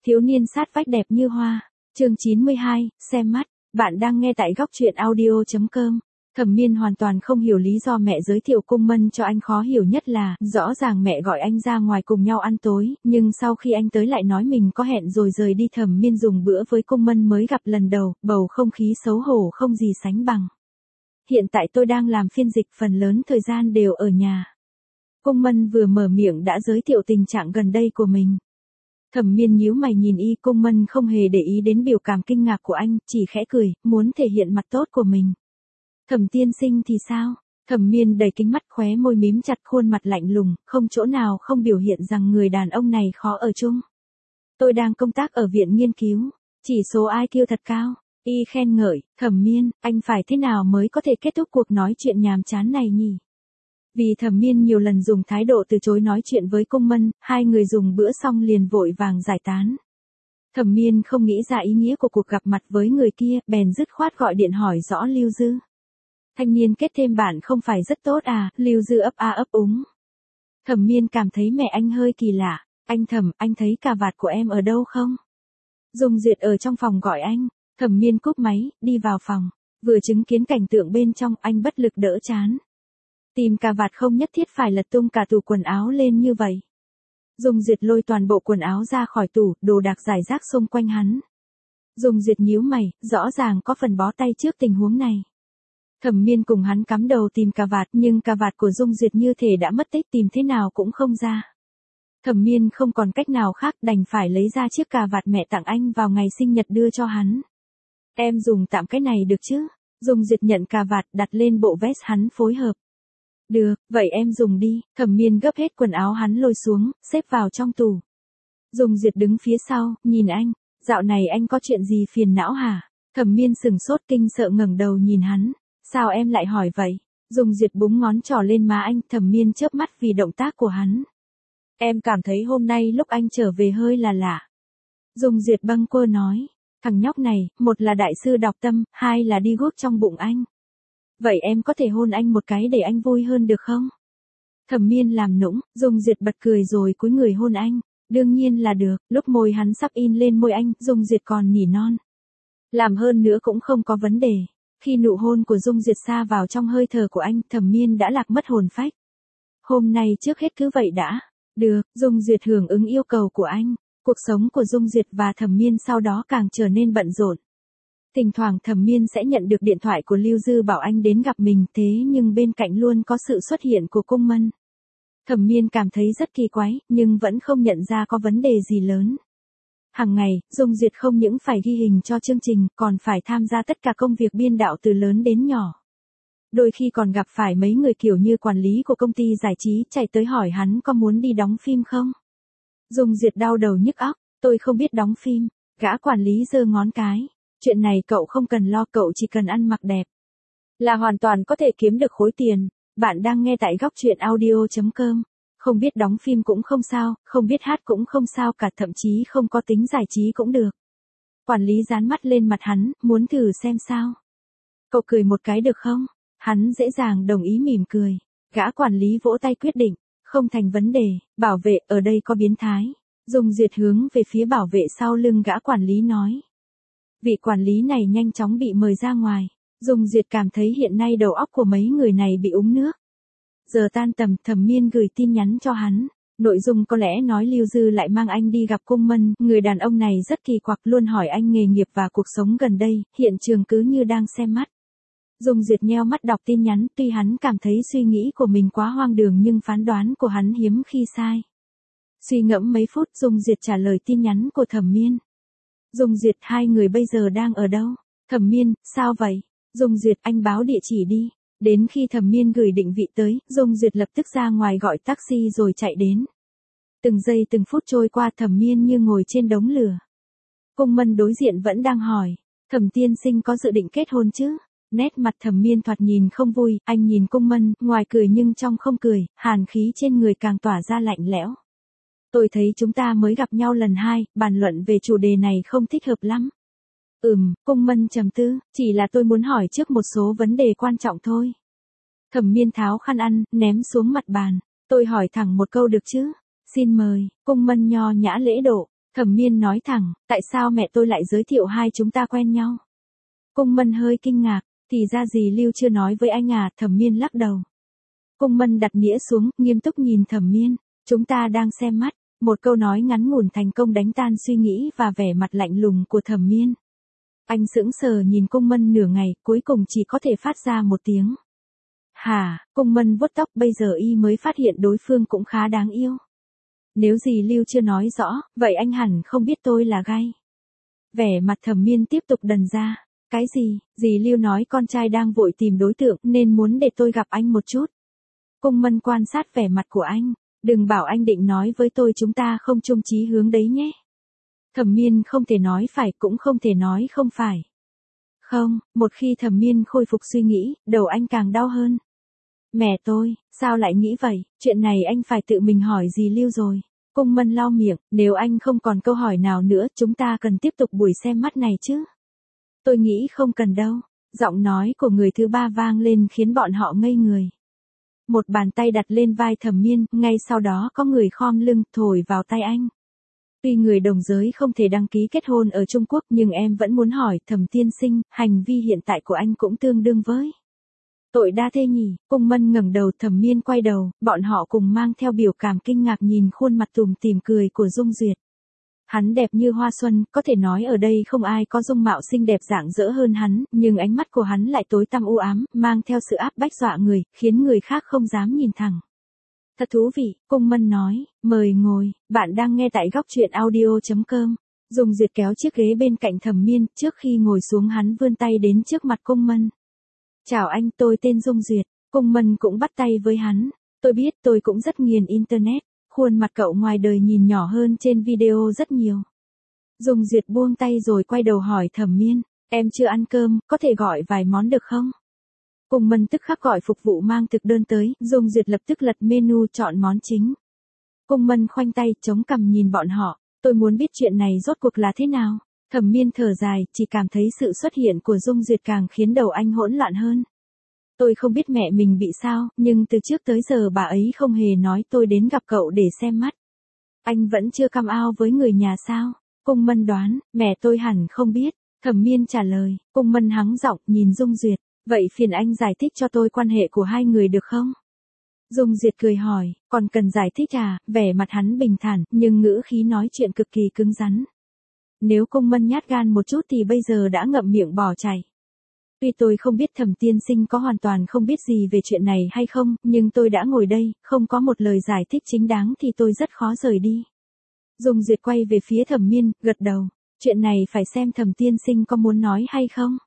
Thiếu niên sát vách đẹp như hoa. Chương 92, xem mắt. Bạn đang nghe tại góc truyện audio.com. Thẩm Miên hoàn toàn không hiểu lý do mẹ giới thiệu Cung Mân cho anh, khó hiểu nhất là, rõ ràng mẹ gọi anh ra ngoài cùng nhau ăn tối, nhưng sau khi anh tới lại nói mình có hẹn rồi rời đi. Thẩm Miên dùng bữa với Cung Mân mới gặp lần đầu, bầu không khí xấu hổ không gì sánh bằng. Hiện tại tôi đang làm phiên dịch, phần lớn thời gian đều ở nhà. Cung Mân vừa mở miệng đã giới thiệu tình trạng gần đây của mình. Thẩm Miên nhíu mày nhìn y. Cung Mân không hề để ý đến biểu cảm kinh ngạc của anh, chỉ khẽ cười, muốn thể hiện mặt tốt của mình. Thẩm tiên sinh thì sao? Thẩm Miên đầy kính mắt, khóe môi mím chặt, khuôn mặt lạnh lùng, không chỗ nào không biểu hiện rằng người đàn ông này khó ở chung. Tôi đang công tác ở viện nghiên cứu, chỉ số IQ thật cao. Y khen ngợi. Thẩm Miên, anh phải thế nào mới có thể kết thúc cuộc nói chuyện nhàm chán này nhỉ? Vì Thẩm Miên nhiều lần dùng thái độ từ chối nói chuyện với Cung Mân, hai người dùng bữa xong liền vội vàng giải tán. Thẩm Miên không nghĩ ra ý nghĩa của cuộc gặp mặt với người kia, bèn dứt khoát gọi điện hỏi rõ Lưu Dư. Thanh niên kết thêm bạn không phải rất tốt à? Lưu Dư ấp a ấp úng. Thẩm Miên cảm thấy mẹ anh hơi kỳ lạ. Anh Thẩm, anh thấy cà vạt của em ở đâu không? Dung Duyệt ở trong phòng gọi anh. Thẩm Miên cúp máy, đi vào phòng. Vừa chứng kiến cảnh tượng bên trong, anh bất lực đỡ chán. Tìm cà vạt không nhất thiết phải lật tung cả tủ quần áo lên như vậy. Dung Duyệt lôi toàn bộ quần áo ra khỏi tủ, đồ đạc rải rác xung quanh hắn. Dung Duyệt nhíu mày, rõ ràng có phần bó tay trước tình huống này. Thẩm Miên cùng hắn cắm đầu tìm cà vạt, nhưng cà vạt của Dung Duyệt như thể đã mất tích, tìm thế nào cũng không ra. Thẩm Miên không còn cách nào khác, đành phải lấy ra chiếc cà vạt mẹ tặng anh vào ngày sinh nhật đưa cho hắn. Em dùng tạm cái này được chứ? Dung Duyệt nhận cà vạt, đặt lên bộ vest hắn phối hợp. Được, vậy em dùng đi. Thẩm Miên gấp hết quần áo hắn lôi xuống, xếp vào trong tủ. Dung Duyệt đứng phía sau, nhìn anh. Dạo này anh có chuyện gì phiền não hả? Thẩm Miên sừng sốt kinh sợ ngẩng đầu nhìn hắn. Sao em lại hỏi vậy? Dung Duyệt búng ngón trỏ lên má anh. Thẩm Miên chớp mắt vì động tác của hắn. Em cảm thấy hôm nay lúc anh trở về hơi là lạ. Dung Duyệt bâng quơ nói. Thằng nhóc này, một là đại sư đọc tâm, hai là đi guốc trong bụng anh. Vậy em có thể hôn anh một cái để anh vui hơn được không? Thẩm Miên làm nũng. Dung Duyệt bật cười rồi cúi người hôn anh. Đương nhiên là được. Lúc môi hắn sắp in lên môi anh, Dung Duyệt còn nỉ non. Làm hơn nữa cũng không có vấn đề. Khi nụ hôn của Dung Duyệt xa vào trong hơi thở của anh, Thẩm Miên đã lạc mất hồn phách. Hôm nay trước hết cứ vậy đã. Được. Dung Duyệt hưởng ứng yêu cầu của anh. Cuộc sống của Dung Duyệt và Thẩm Miên sau đó càng trở nên bận rộn. Thỉnh thoảng Thẩm Miên sẽ nhận được điện thoại của Lưu Dư bảo anh đến gặp mình, thế nhưng bên cạnh luôn có sự xuất hiện của Cung Mân. Thẩm Miên cảm thấy rất kỳ quái, nhưng vẫn không nhận ra có vấn đề gì lớn. Hàng ngày, Dung Duyệt không những phải ghi hình cho chương trình, còn phải tham gia tất cả công việc biên đạo từ lớn đến nhỏ. Đôi khi còn gặp phải mấy người kiểu như quản lý của công ty giải trí chạy tới hỏi hắn có muốn đi đóng phim không. Dung Duyệt đau đầu nhức óc, tôi không biết đóng phim. Gã quản lý giơ ngón cái. Chuyện này cậu không cần lo, cậu chỉ cần ăn mặc đẹp là hoàn toàn có thể kiếm được khối tiền. Bạn đang nghe tại góc truyện audio.com. Không biết đóng phim cũng không sao, không biết hát cũng không sao cả, thậm chí không có tính giải trí cũng được. Quản lý dán mắt lên mặt hắn, muốn thử xem sao. Cậu cười một cái được không? Hắn dễ dàng đồng ý mỉm cười. Gã quản lý vỗ tay quyết định, không thành vấn đề. Bảo vệ, ở đây có biến thái. Dung Duyệt hướng về phía bảo vệ sau lưng gã quản lý nói. Vị quản lý này nhanh chóng bị mời ra ngoài. Dung Duyệt cảm thấy hiện nay đầu óc của mấy người này bị úng nước. Giờ tan tầm, Thẩm Miên gửi tin nhắn cho hắn. Nội dung có lẽ nói Lưu Dư lại mang anh đi gặp Cung Mân. Người đàn ông này rất kỳ quặc, luôn hỏi anh nghề nghiệp và cuộc sống gần đây, hiện trường cứ như đang xem mắt. Dung Duyệt nheo mắt đọc tin nhắn, tuy hắn cảm thấy suy nghĩ của mình quá hoang đường nhưng phán đoán của hắn hiếm khi sai. Suy ngẫm mấy phút, Dung Duyệt trả lời tin nhắn của Thẩm Miên. Dung Duyệt, hai người bây giờ đang ở đâu? Thẩm Miên, sao vậy? Dung Duyệt, anh báo địa chỉ đi. Đến khi Thẩm Miên gửi định vị tới, Dung Duyệt lập tức ra ngoài gọi taxi rồi chạy đến. Từng giây từng phút trôi qua, Thẩm Miên như ngồi trên đống lửa. Cung Mân đối diện vẫn đang hỏi, Thẩm tiên sinh có dự định kết hôn chứ? Nét mặt Thẩm Miên thoạt nhìn không vui, anh nhìn Cung Mân, ngoài cười nhưng trong không cười, hàn khí trên người càng tỏa ra lạnh lẽo. Tôi thấy chúng ta mới gặp nhau lần hai, bàn luận về chủ đề này không thích hợp lắm. Cung Mân trầm tư, chỉ là tôi muốn hỏi trước một số vấn đề quan trọng thôi. Thẩm Miên tháo khăn ăn, ném xuống mặt bàn. Tôi hỏi thẳng một câu được chứ? Xin mời. Cung Mân nho nhã lễ độ. Thẩm Miên nói thẳng, tại sao mẹ tôi lại giới thiệu hai chúng ta quen nhau? Cung Mân hơi kinh ngạc, thì ra dì Lưu chưa nói với anh à, Thẩm Miên lắc đầu. Cung Mân đặt đĩa xuống, nghiêm túc nhìn Thẩm Miên, chúng ta đang xem mắt, một câu nói ngắn ngủn thành công đánh tan suy nghĩ và vẻ mặt lạnh lùng của Thẩm Miên. Anh sững sờ nhìn Cung Mân nửa ngày, cuối cùng chỉ có thể phát ra một tiếng. Hả, Cung Mân vuốt tóc, bây giờ y mới phát hiện đối phương cũng khá đáng yêu. Nếu dì Lưu chưa nói rõ, vậy anh hẳn không biết tôi là gay. Vẻ mặt Thẩm Miên tiếp tục đần ra. Cái gì, dì Lưu nói con trai đang vội tìm đối tượng nên muốn để tôi gặp anh một chút. Cung Mân quan sát vẻ mặt của anh, đừng bảo anh định nói với tôi chúng ta không chung chí hướng đấy nhé. Thẩm Miên không thể nói phải cũng không thể nói không phải. Không, một khi Thẩm Miên khôi phục suy nghĩ, đầu anh càng đau hơn. Mẹ tôi, sao lại nghĩ vậy, chuyện này anh phải tự mình hỏi dì Lưu rồi. Cung Mân lau miệng, nếu anh không còn câu hỏi nào nữa chúng ta cần tiếp tục buổi xem mắt này chứ. Tôi nghĩ không cần đâu. Giọng nói của người thứ ba vang lên khiến bọn họ ngây người. Một bàn tay đặt lên vai Thẩm Miên, ngay sau đó có người khom lưng thổi vào tay anh. Tuy người đồng giới không thể đăng ký kết hôn ở Trung Quốc nhưng em vẫn muốn hỏi Thẩm tiên sinh, hành vi hiện tại của anh cũng tương đương với tội đa thê nhỉ. Cung Mân ngẩng đầu, Thẩm Miên quay đầu, bọn họ cùng mang theo biểu cảm kinh ngạc nhìn khuôn mặt tủm tỉm cười của Dung Duyệt. Hắn đẹp như hoa xuân, có thể nói ở đây không ai có dung mạo xinh đẹp rạng rỡ hơn hắn, nhưng ánh mắt của hắn lại tối tăm u ám, mang theo sự áp bách dọa người, khiến người khác không dám nhìn thẳng. Thật thú vị, Cung Mân nói, mời ngồi, bạn đang nghe tại góc truyện audio.com. Dung Duyệt kéo chiếc ghế bên cạnh Thẩm Miên, trước khi ngồi xuống hắn vươn tay đến trước mặt Cung Mân. Chào anh, tôi tên Dung Duyệt. Cung Mân cũng bắt tay với hắn. Tôi biết tôi cũng rất nghiền Internet. Khuôn mặt cậu ngoài đời nhìn nhỏ hơn trên video rất nhiều. Dung Duyệt buông tay rồi quay đầu hỏi Thẩm Miên, em chưa ăn cơm, có thể gọi vài món được không? Cung Mân tức khắc gọi phục vụ mang thực đơn tới, Dung Duyệt lập tức lật menu chọn món chính. Cung Mân khoanh tay chống cằm nhìn bọn họ, tôi muốn biết chuyện này rốt cuộc là thế nào. Thẩm Miên thở dài, chỉ cảm thấy sự xuất hiện của Dung Duyệt càng khiến đầu anh hỗn loạn hơn. Tôi không biết mẹ mình bị sao, nhưng từ trước tới giờ bà ấy không hề nói tôi đến gặp cậu để xem mắt. Anh vẫn chưa come out với người nhà sao? Cung Mân đoán, mẹ tôi hẳn không biết. Thẩm Miên trả lời, Cung Mân hắng giọng nhìn Dung Duyệt, vậy phiền anh giải thích cho tôi quan hệ của hai người được không? Dung Duyệt cười hỏi, còn cần giải thích à? Vẻ mặt hắn bình thản, nhưng ngữ khí nói chuyện cực kỳ cứng rắn. Nếu Cung Mân nhát gan một chút thì bây giờ đã ngậm miệng bỏ chạy. Tuy tôi không biết Thẩm tiên sinh có hoàn toàn không biết gì về chuyện này hay không, nhưng tôi đã ngồi đây, không có một lời giải thích chính đáng thì tôi rất khó rời đi. Dung Duyệt quay về phía Thẩm Miên, gật đầu. Chuyện này phải xem Thẩm tiên sinh có muốn nói hay không.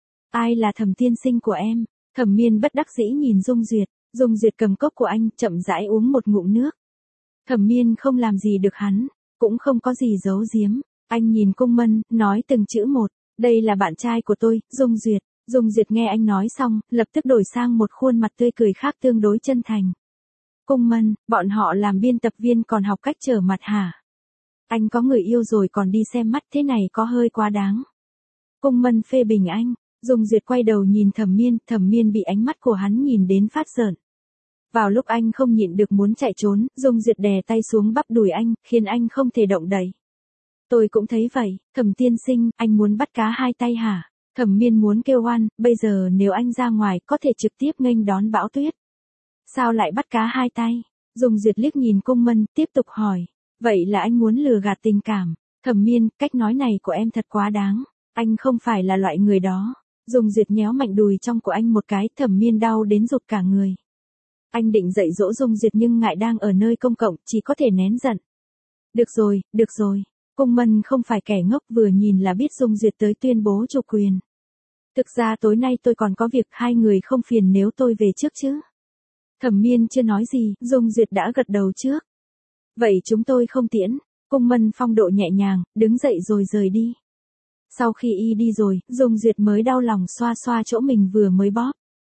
Ai là Thẩm tiên sinh của em? Thẩm Miên bất đắc dĩ nhìn Dung Duyệt. Dung Duyệt cầm cốc của anh, chậm rãi uống một ngụm nước. Thẩm Miên không làm gì được hắn, cũng không có gì giấu giếm. Anh nhìn Cung Mân, nói từng chữ một. Đây là bạn trai của tôi, Dung Duyệt. Dung Duyệt nghe anh nói xong, lập tức đổi sang một khuôn mặt tươi cười khác tương đối chân thành. Cung Mân, bọn họ làm biên tập viên còn học cách trở mặt hả? Anh có người yêu rồi còn đi xem mắt, thế này có hơi quá đáng. Cung Mân phê bình anh. Dung Duyệt quay đầu nhìn Thẩm Miên bị ánh mắt của hắn nhìn đến phát rợn. Vào lúc anh không nhịn được muốn chạy trốn, Dung Duyệt đè tay xuống bắp đùi anh, khiến anh không thể động đậy. Tôi cũng thấy vậy, Thẩm tiên sinh, anh muốn bắt cá hai tay hả? Thẩm Miên muốn kêu oan, bây giờ nếu anh ra ngoài có thể trực tiếp nghênh đón bão tuyết. Sao lại bắt cá hai tay? Dung Duyệt liếc nhìn Cung Mân, tiếp tục hỏi. Vậy là anh muốn lừa gạt tình cảm. Thẩm Miên, cách nói này của em thật quá đáng. Anh không phải là loại người đó. Dung Duyệt nhéo mạnh đùi trong của anh một cái, Thẩm Miên đau đến rụt cả người. Anh định dạy dỗ Dung Duyệt nhưng ngại đang ở nơi công cộng, chỉ có thể nén giận. Được rồi. Cung Mân không phải kẻ ngốc, vừa nhìn là biết Dung Duyệt tới tuyên bố chủ quyền. Thực ra tối nay tôi còn có việc, hai người không phiền nếu tôi về trước chứ? Thẩm Miên chưa nói gì, Dung Duyệt đã gật đầu trước. Vậy chúng tôi không tiễn. Cung Mân phong độ nhẹ nhàng, đứng dậy rồi rời đi. Sau khi y đi rồi, Dung Duyệt mới đau lòng xoa xoa chỗ mình vừa mới bóp.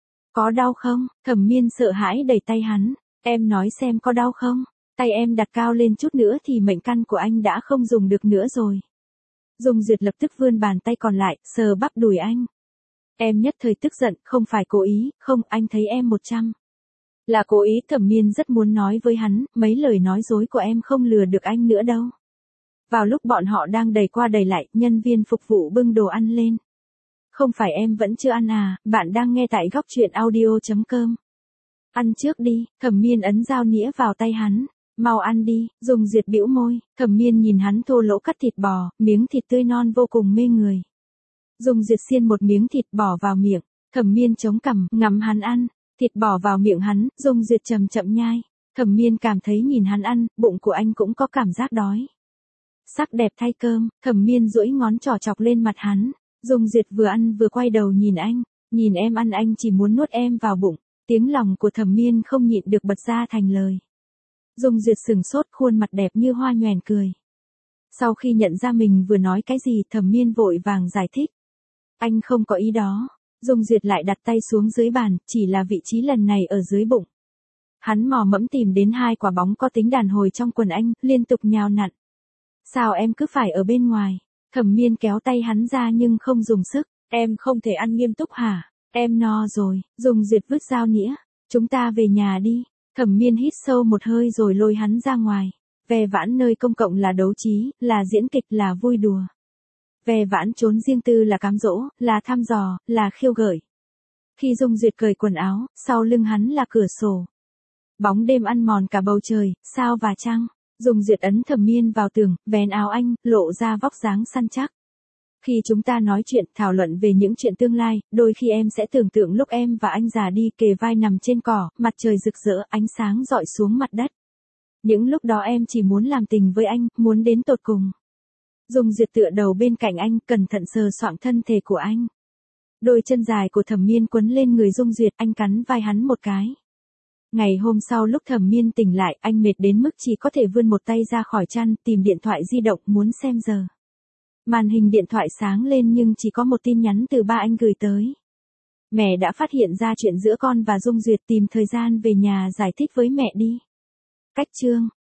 Có đau không? Thẩm Miên sợ hãi đẩy tay hắn. Em nói xem có đau không? Tay em đặt cao lên chút nữa thì mệnh căn của anh đã không dùng được nữa rồi. Dung Duyệt lập tức vươn bàn tay còn lại, sờ bắp đùi anh. Em nhất thời tức giận, không phải cố ý, không, anh thấy em 100. Là cố ý. Thẩm Miên rất muốn nói với hắn, mấy lời nói dối của em không lừa được anh nữa đâu. Vào lúc bọn họ đang đầy qua đầy lại, nhân viên phục vụ bưng đồ ăn lên. Không phải em vẫn chưa ăn à, bạn đang nghe tại góc truyện audio.com. Ăn trước đi, Thẩm Miên ấn dao nĩa vào tay hắn. Mau ăn đi, Dung Duyệt bĩu môi, Thẩm Miên nhìn hắn thô lỗ cắt thịt bò, miếng thịt tươi non vô cùng mê người. Dung Duyệt xiên một miếng thịt bỏ vào miệng, Thẩm Miên chống cằm, ngắm hắn ăn, thịt bỏ vào miệng hắn, Dung Duyệt chậm chậm nhai. Thẩm Miên cảm thấy nhìn hắn ăn, bụng của anh cũng có cảm giác đói. Sắc đẹp thay cơm, Thẩm Miên duỗi ngón trỏ chọc lên mặt hắn. Dung Duyệt vừa ăn vừa quay đầu nhìn anh, nhìn em ăn anh chỉ muốn nuốt em vào bụng. Tiếng lòng của Thẩm Miên không nhịn được bật ra thành lời. Dung Duyệt sừng sốt, khuôn mặt đẹp như hoa nhoẻn cười. Sau khi nhận ra mình vừa nói cái gì, Thẩm Miên vội vàng giải thích. Anh không có ý đó. Dung Duyệt lại đặt tay xuống dưới bàn, chỉ là vị trí lần này ở dưới bụng. Hắn mò mẫm tìm đến 2 quả bóng có tính đàn hồi trong quần anh, liên tục nhào nặn. Sao em cứ phải ở bên ngoài? Thẩm Miên kéo tay hắn ra nhưng không dùng sức. Em không thể ăn nghiêm túc hả? Em no rồi. Dung Duyệt vứt dao nĩa. Chúng ta về nhà đi. Thẩm Miên hít sâu một hơi rồi lôi hắn ra ngoài. Ve vãn nơi công cộng là đấu trí, là diễn kịch, là vui đùa. Ve vãn trốn riêng tư là cám dỗ, là thăm dò, là khiêu gợi. Khi Dung Duyệt cởi quần áo, sau lưng hắn là cửa sổ. Bóng đêm ăn mòn cả bầu trời, sao và trăng. Dung Duyệt ấn Thẩm Miên vào tường, vén áo anh, lộ ra vóc dáng săn chắc. Khi chúng ta nói chuyện, thảo luận về những chuyện tương lai, đôi khi em sẽ tưởng tượng lúc em và anh già đi kề vai nằm trên cỏ, mặt trời rực rỡ, ánh sáng rọi xuống mặt đất. Những lúc đó em chỉ muốn làm tình với anh, muốn đến tột cùng. Dung Duyệt tựa đầu bên cạnh anh, cẩn thận sờ soạng thân thể của anh. Đôi chân dài của Thẩm Miên quấn lên người Dung Duyệt, anh cắn vai hắn một cái. Ngày hôm sau lúc Thẩm Miên tỉnh lại, anh mệt đến mức chỉ có thể vươn một tay ra khỏi chăn, tìm điện thoại di động muốn xem giờ. Màn hình điện thoại sáng lên nhưng chỉ có một tin nhắn từ ba anh gửi tới. Mẹ đã phát hiện ra chuyện giữa con và Dung Duyệt, tìm thời gian về nhà giải thích với mẹ đi. Cách chương